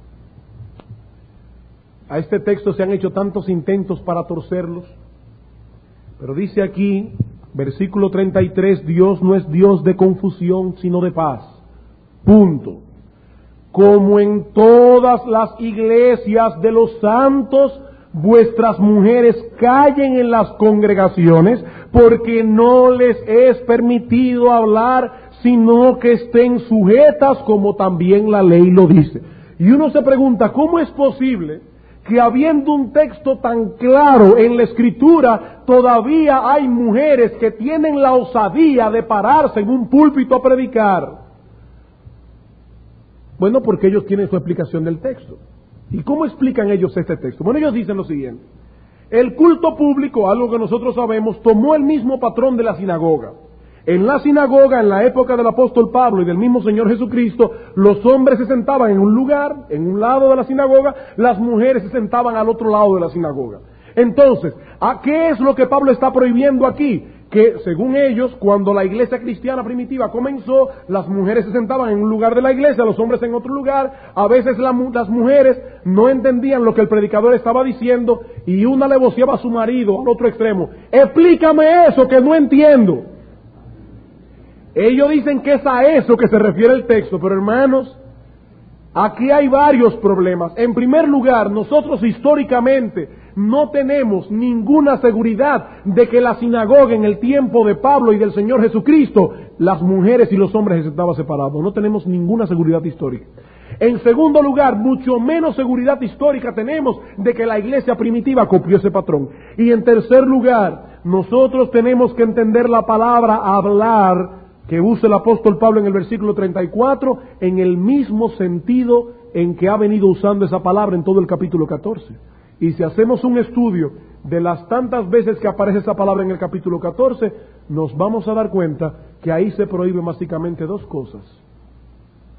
A este texto se han hecho tantos intentos para torcerlos, pero dice aquí, versículo treinta y tres, Dios no es Dios de confusión, sino de paz. Punto. Como en todas las iglesias de los santos, vuestras mujeres callen en las congregaciones, porque no les es permitido hablar, sino que estén sujetas, como también la ley lo dice. Y uno se pregunta, ¿cómo es posible que habiendo un texto tan claro en la Escritura, todavía hay mujeres que tienen la osadía de pararse en un púlpito a predicar? Bueno, porque ellos tienen su explicación del texto. ¿Y cómo explican ellos este texto? Bueno, ellos dicen lo siguiente. El culto público, algo que nosotros sabemos, tomó el mismo patrón de la sinagoga. En la sinagoga, en la época del apóstol Pablo y del mismo Señor Jesucristo, los hombres se sentaban en un lugar, en un lado de la sinagoga, las mujeres se sentaban al otro lado de la sinagoga. Entonces, ¿a qué es lo que Pablo está prohibiendo aquí? Que según ellos, cuando la iglesia cristiana primitiva comenzó, las mujeres se sentaban en un lugar de la iglesia, los hombres en otro lugar. A veces la, las mujeres no entendían lo que el predicador estaba diciendo y una le voceaba a su marido al otro extremo. Explícame eso que no entiendo. Ellos dicen que es a eso que se refiere el texto, pero hermanos, aquí hay varios problemas. En primer lugar, nosotros históricamente no tenemos ninguna seguridad de que la sinagoga en el tiempo de Pablo y del Señor Jesucristo, las mujeres y los hombres estaban separados. No tenemos ninguna seguridad histórica. En segundo lugar, mucho menos seguridad histórica tenemos de que la iglesia primitiva copió ese patrón. Y en tercer lugar, nosotros tenemos que entender la palabra hablar que usa el apóstol Pablo en el versículo treinta y cuatro en el mismo sentido en que ha venido usando esa palabra en todo el capítulo catorce. Y si hacemos un estudio de las tantas veces que aparece esa palabra en el capítulo catorce, nos vamos a dar cuenta que ahí se prohíben básicamente dos cosas.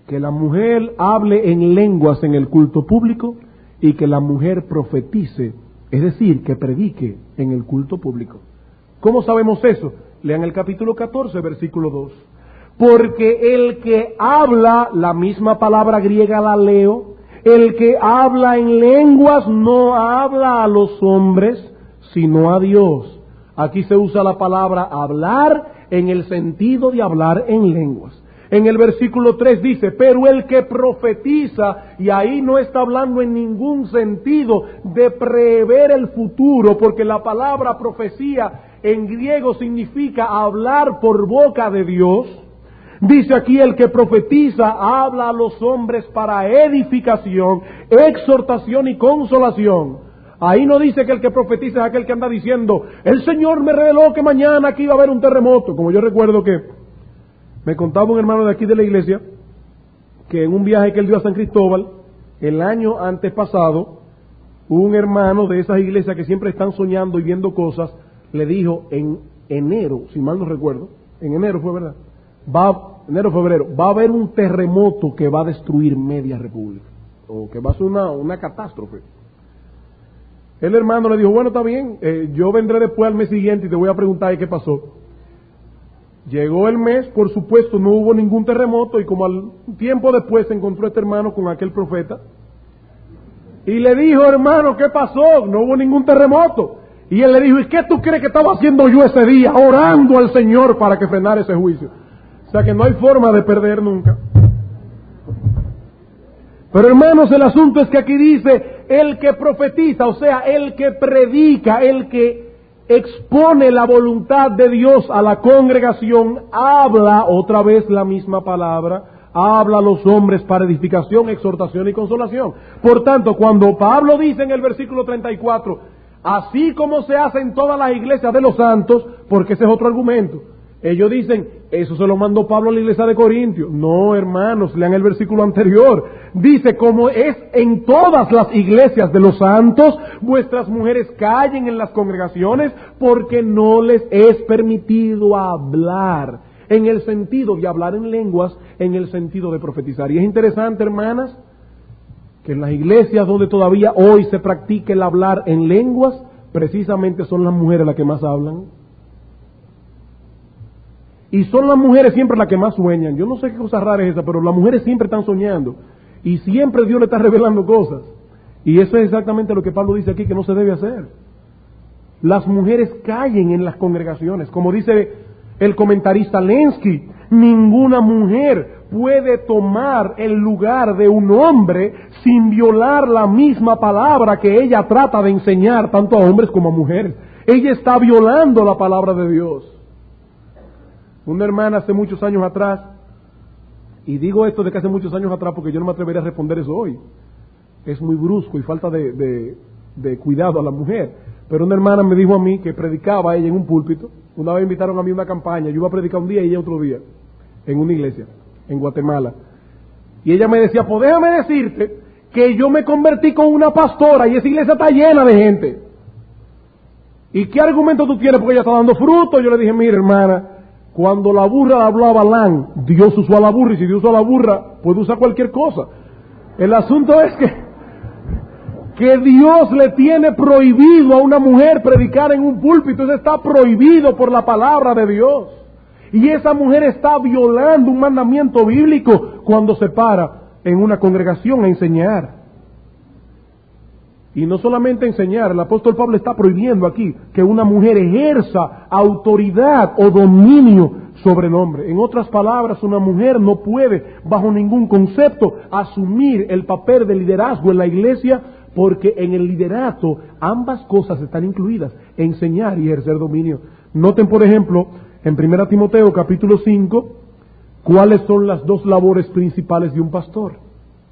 que la mujer hable en lenguas en el culto público y que la mujer profetice, es decir, que predique en el culto público. ¿Cómo sabemos eso? Lean el capítulo catorce, versículo dos. Porque el que habla, la misma palabra griega la leo, el que habla en lenguas no habla a los hombres, sino a Dios. Aquí se usa la palabra hablar en el sentido de hablar en lenguas. En el versículo tres dice, pero el que profetiza, y ahí no está hablando en ningún sentido de prever el futuro, porque la palabra profecía en griego significa hablar por boca de Dios. Dice aquí, el que profetiza habla a los hombres para edificación, exhortación y consolación. Ahí no dice que el que profetiza es aquel que anda diciendo, el Señor me reveló que mañana aquí iba a haber un terremoto. Como yo recuerdo que me contaba un hermano de aquí de la iglesia, que en un viaje que él dio a San Cristóbal, el año antes pasado, un hermano de esas iglesias que siempre están soñando y viendo cosas, le dijo en enero, si mal no recuerdo, en enero fue verdad, va, enero, febrero, va a haber un terremoto que va a destruir media república, o que va a ser una, una catástrofe. El hermano le dijo, bueno, está bien, eh, yo vendré después al mes siguiente y te voy a preguntar qué pasó. Llegó el mes, por supuesto, no hubo ningún terremoto, y como al tiempo después se encontró este hermano con aquel profeta, y le dijo, hermano, ¿qué pasó? No hubo ningún terremoto. Y él le dijo, ¿y qué tú crees que estaba haciendo yo ese día? Orando al Señor para que frenara ese juicio. O sea que no hay forma de perder nunca. Pero hermanos, el asunto es que aquí dice, el que profetiza, o sea, el que predica, el que expone la voluntad de Dios a la congregación, habla, otra vez la misma palabra, habla a los hombres para edificación, exhortación y consolación. Por tanto, cuando Pablo dice en el versículo treinta y cuatro, así como se hace en todas las iglesias de los santos, porque ese es otro argumento. Ellos dicen, eso se lo mandó Pablo a la iglesia de Corintios. No, hermanos, lean el versículo anterior. Dice, como es en todas las iglesias de los santos, vuestras mujeres callen en las congregaciones, porque no les es permitido hablar, en el sentido de hablar en lenguas, en el sentido de profetizar. Y es interesante, hermanas, que en las iglesias donde todavía hoy se practica el hablar en lenguas, precisamente son las mujeres las que más hablan. Y son las mujeres siempre las que más sueñan. Yo no sé qué cosa rara es esa, pero las mujeres siempre están soñando. Y siempre Dios le está revelando cosas. Y eso es exactamente lo que Pablo dice aquí, que no se debe hacer. Las mujeres callen en las congregaciones. Como dice el comentarista Lenski, ninguna mujer puede tomar el lugar de un hombre sin violar la misma palabra que ella trata de enseñar tanto a hombres como a mujeres. Ella está violando la palabra de Dios. Una hermana hace muchos años atrás, y digo esto de que hace muchos años atrás porque yo no me atrevería a responder eso hoy, es muy brusco y falta de, de, de cuidado a la mujer, pero una hermana me dijo a mí que predicaba ella en un púlpito. Una vez invitaron a mí a una campaña, yo iba a predicar un día y ella otro día, en una iglesia, en Guatemala, y ella me decía, pues déjame decirte que yo me convertí con una pastora y esa iglesia está llena de gente. ¿Y qué argumento tú tienes? Porque ella está dando fruto. Yo le dije, mira hermana, cuando la burra le habló a Balaam, Dios usó a la burra, y si Dios usó a la burra, puede usar cualquier cosa. El asunto es que, que Dios le tiene prohibido a una mujer predicar en un púlpito. Eso está prohibido por la palabra de Dios. Y esa mujer está violando un mandamiento bíblico cuando se para en una congregación a enseñar. Y no solamente enseñar, el apóstol Pablo está prohibiendo aquí que una mujer ejerza autoridad o dominio sobre el hombre. En otras palabras, una mujer no puede, bajo ningún concepto, asumir el papel de liderazgo en la iglesia, porque en el liderato ambas cosas están incluidas, enseñar y ejercer dominio. Noten, por ejemplo, en primera Timoteo capítulo cinco, cuáles son las dos labores principales de un pastor.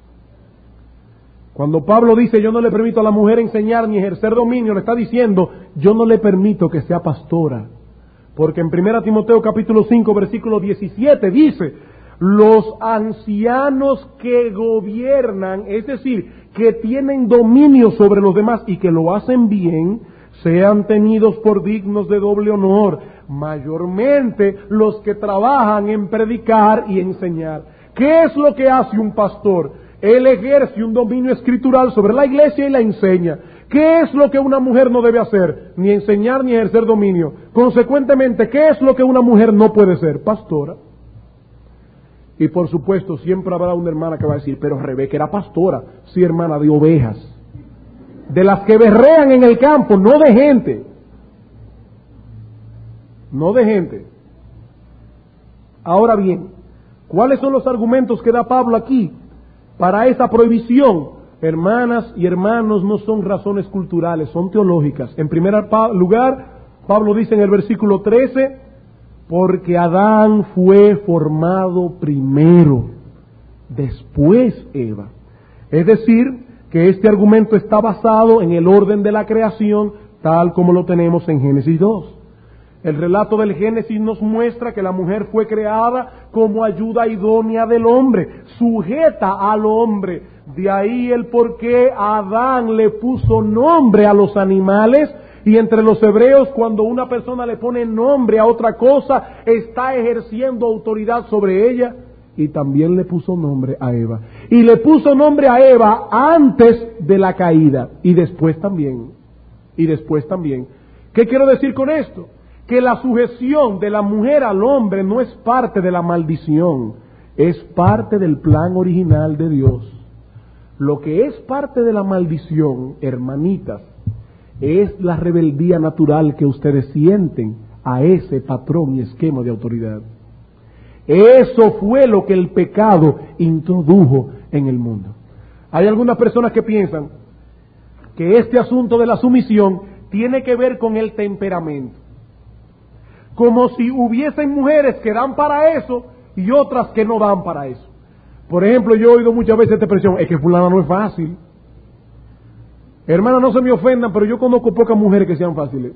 Cuando Pablo dice, yo no le permito a la mujer enseñar ni ejercer dominio, le está diciendo, yo no le permito que sea pastora. Porque en primera Timoteo capítulo cinco, versículo diecisiete, dice, los ancianos que gobiernan, es decir, que tienen dominio sobre los demás y que lo hacen bien, sean tenidos por dignos de doble honor, mayormente los que trabajan en predicar y enseñar. ¿Qué es lo que hace un pastor? Él ejerce un dominio escritural sobre la iglesia y la enseña. ¿Qué es lo que una mujer no debe hacer? Ni enseñar ni ejercer dominio. Consecuentemente, ¿qué es lo que una mujer no puede ser? Pastora. Y por supuesto, siempre habrá una hermana que va a decir, pero Rebeca era pastora. Sí, hermana, de ovejas. De las que berrean en el campo, no de gente. No de gente. Ahora bien, ¿cuáles son los argumentos que da Pablo aquí para esa prohibición? Hermanas y hermanos, no son razones culturales, son teológicas. En primer lugar, Pablo dice en el versículo trece, porque Adán fue formado primero, después Eva. Es decir, que este argumento está basado en el orden de la creación, tal como lo tenemos en Génesis dos. El relato del Génesis nos muestra que la mujer fue creada como ayuda idónea del hombre, sujeta al hombre. De ahí el por qué Adán le puso nombre a los animales, y entre los hebreos, cuando una persona le pone nombre a otra cosa, está ejerciendo autoridad sobre ella. Y también le puso nombre a Eva. Y le puso nombre a Eva antes de la caída, y después también. Y después también. ¿Qué quiero decir con esto? Que la sujeción de la mujer al hombre no es parte de la maldición, es parte del plan original de Dios. Lo que es parte de la maldición, hermanitas, es la rebeldía natural que ustedes sienten a ese patrón y esquema de autoridad. Eso fue lo que el pecado introdujo en el mundo. Hay algunas personas que piensan que este asunto de la sumisión tiene que ver con el temperamento. Como si hubiesen mujeres que dan para eso y otras que no dan para eso. Por ejemplo, yo he oído muchas veces esta expresión, es que fulana no es fácil. Hermanas, no se me ofendan, pero yo conozco pocas mujeres que sean fáciles.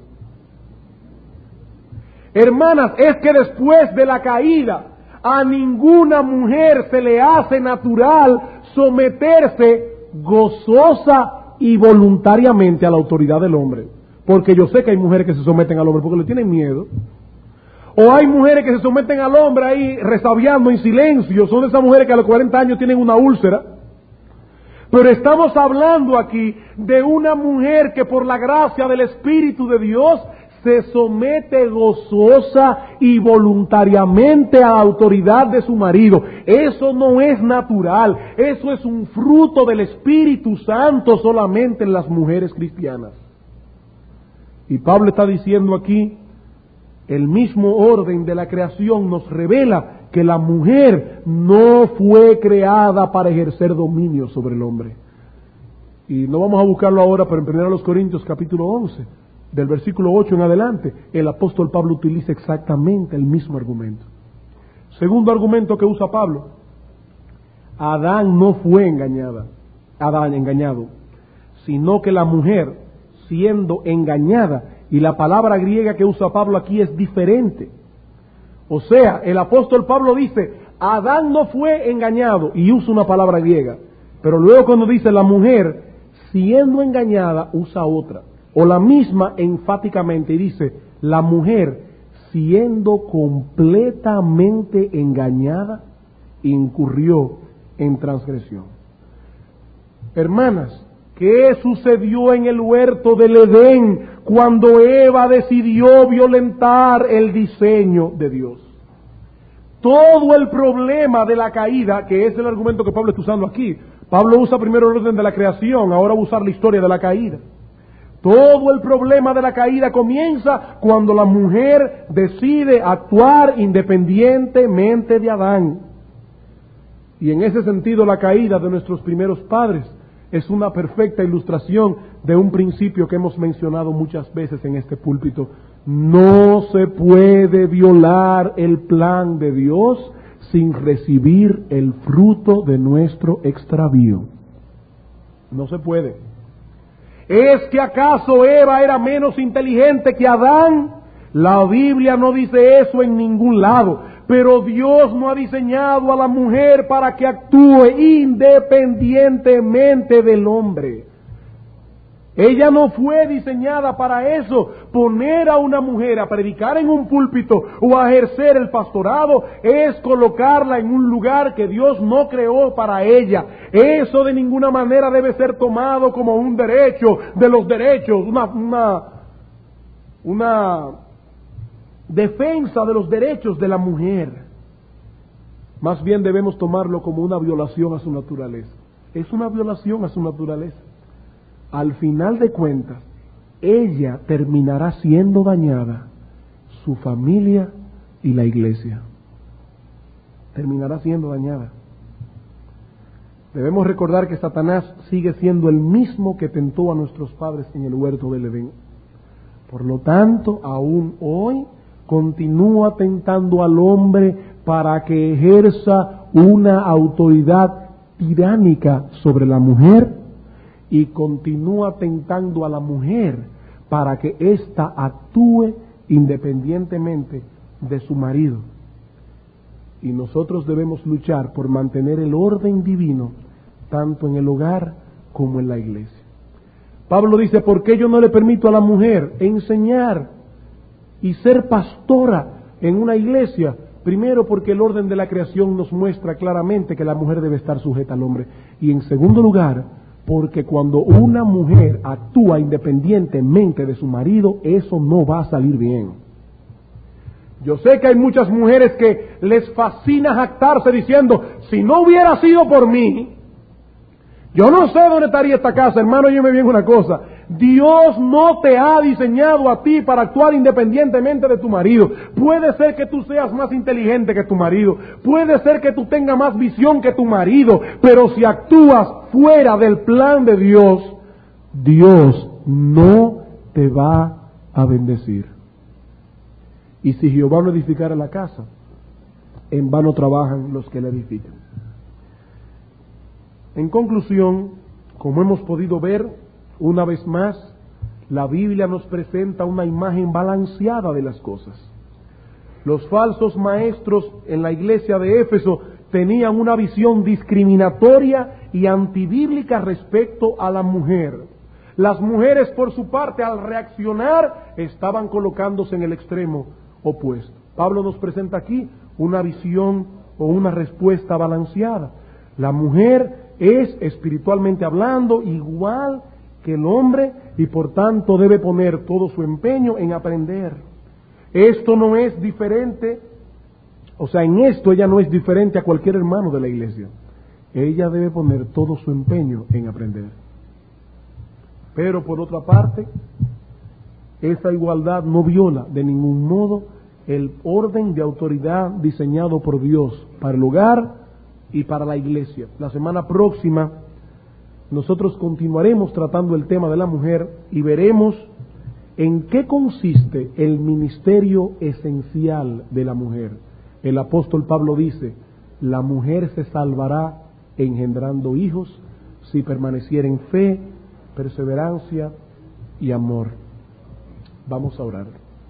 Hermanas, es que después de la caída, a ninguna mujer se le hace natural someterse gozosa y voluntariamente a la autoridad del hombre. Porque yo sé que hay mujeres que se someten al hombre porque le tienen miedo. O hay mujeres que se someten al hombre ahí resabiando en silencio. Son esas mujeres que a los cuarenta años tienen una úlcera. Pero estamos hablando aquí de una mujer que por la gracia del Espíritu de Dios se somete gozosa y voluntariamente a la autoridad de su marido. Eso no es natural. Eso es un fruto del Espíritu Santo solamente en las mujeres cristianas. Y Pablo está diciendo aquí, el mismo orden de la creación nos revela que la mujer no fue creada para ejercer dominio sobre el hombre. Y no vamos a buscarlo ahora, pero en primero Corintios capítulo once, del versículo ocho en adelante, el apóstol Pablo utiliza exactamente el mismo argumento. Segundo argumento que usa Pablo, Adán no fue engañada, Adán engañado, sino que la mujer, siendo engañada, y la palabra griega que usa Pablo aquí es diferente. O sea, el apóstol Pablo dice, Adán no fue engañado, y usa una palabra griega. Pero luego cuando dice la mujer, siendo engañada, usa otra. O la misma enfáticamente, y dice, la mujer, siendo completamente engañada, incurrió en transgresión. Hermanas, ¿qué sucedió en el huerto del Edén cuando Eva decidió violentar el diseño de Dios? Todo el problema de la caída, que es el argumento que Pablo está usando aquí. Pablo usa primero el orden de la creación, ahora va a usar la historia de la caída. Todo el problema de la caída comienza cuando la mujer decide actuar independientemente de Adán. Y en ese sentido la caída de nuestros primeros padres es una perfecta ilustración de un principio que hemos mencionado muchas veces en este púlpito. No se puede violar el plan de Dios sin recibir el fruto de nuestro extravío. No se puede. ¿Es que acaso Eva era menos inteligente que Adán? La Biblia no dice eso en ningún lado. Pero Dios no ha diseñado a la mujer para que actúe independientemente del hombre. Ella no fue diseñada para eso. Poner a una mujer a predicar en un púlpito o a ejercer el pastorado es colocarla en un lugar que Dios no creó para ella. Eso de ninguna manera debe ser tomado como un derecho de los derechos, una, una, una defensa de los derechos de la mujer. Más bien debemos tomarlo como una violación a su naturaleza. Es una violación a su naturaleza. Al final de cuentas, ella terminará siendo dañada, su familia y la iglesia. Terminará siendo dañada. Debemos recordar que Satanás sigue siendo el mismo que tentó a nuestros padres en el huerto del Edén. Por lo tanto, aún hoy continúa tentando al hombre para que ejerza una autoridad tiránica sobre la mujer, y continúa tentando a la mujer para que ésta actúe independientemente de su marido. Y nosotros debemos luchar por mantener el orden divino tanto en el hogar como en la iglesia. Pablo dice, ¿por qué yo no le permito a la mujer enseñar y ser pastora en una iglesia? Primero, porque el orden de la creación nos muestra claramente que la mujer debe estar sujeta al hombre. Y en segundo lugar, porque cuando una mujer actúa independientemente de su marido, eso no va a salir bien. Yo sé que hay muchas mujeres que les fascina jactarse diciendo, si no hubiera sido por mí, yo no sé dónde estaría esta casa. Hermano, yo me bien una cosa, Dios no te ha diseñado a ti para actuar independientemente de tu marido. Puede ser que tú seas más inteligente que tu marido, puede ser que tú tengas más visión que tu marido, pero si actúas fuera del plan de Dios, Dios no te va a bendecir. Y si Jehová no edificara la casa, en vano trabajan los que la edifican. En conclusión, como hemos podido ver, una vez más, la Biblia nos presenta una imagen balanceada de las cosas. Los falsos maestros en la iglesia de Éfeso tenían una visión discriminatoria y antibíblica respecto a la mujer. Las mujeres, por su parte, al reaccionar, estaban colocándose en el extremo opuesto. Pablo nos presenta aquí una visión o una respuesta balanceada. La mujer es, espiritualmente hablando, igual que el hombre y por tanto debe poner todo su empeño en aprender. Esto no es diferente, o sea, en esto ella no es diferente a cualquier hermano de la iglesia. Ella debe poner todo su empeño en aprender. Pero por otra parte, esa igualdad no viola de ningún modo el orden de autoridad diseñado por Dios para el hogar y para la iglesia. La semana próxima nosotros continuaremos tratando el tema de la mujer y veremos en qué consiste el ministerio esencial de la mujer. El apóstol Pablo dice, la mujer se salvará engendrando hijos si permaneciera en fe, perseverancia y amor. Vamos a orar.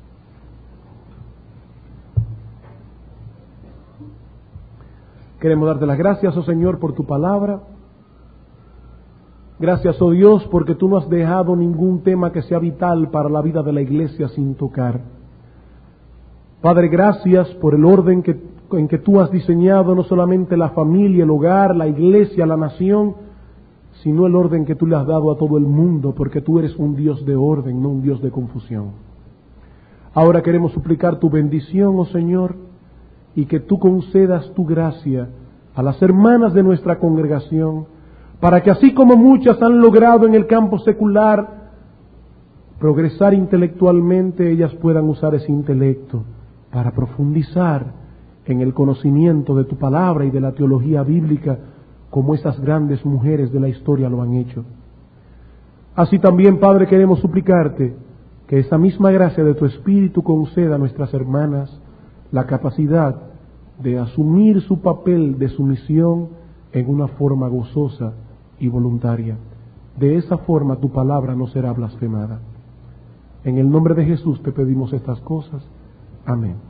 Queremos darte las gracias, oh Señor, por tu palabra. Gracias, oh Dios, porque tú no has dejado ningún tema que sea vital para la vida de la iglesia sin tocar. Padre, gracias por el orden que, en que tú has diseñado no solamente la familia, el hogar, la iglesia, la nación, sino el orden que tú le has dado a todo el mundo, porque tú eres un Dios de orden, no un Dios de confusión. Ahora queremos suplicar tu bendición, oh Señor, y que tú concedas tu gracia a las hermanas de nuestra congregación, para que así como muchas han logrado en el campo secular progresar intelectualmente, ellas puedan usar ese intelecto para profundizar en el conocimiento de tu palabra y de la teología bíblica, como esas grandes mujeres de la historia lo han hecho. Así también, Padre, queremos suplicarte que esa misma gracia de tu Espíritu conceda a nuestras hermanas la capacidad de asumir su papel de sumisión en una forma gozosa y voluntaria. De esa forma tu palabra no será blasfemada. En el nombre de Jesús te pedimos estas cosas. Amén.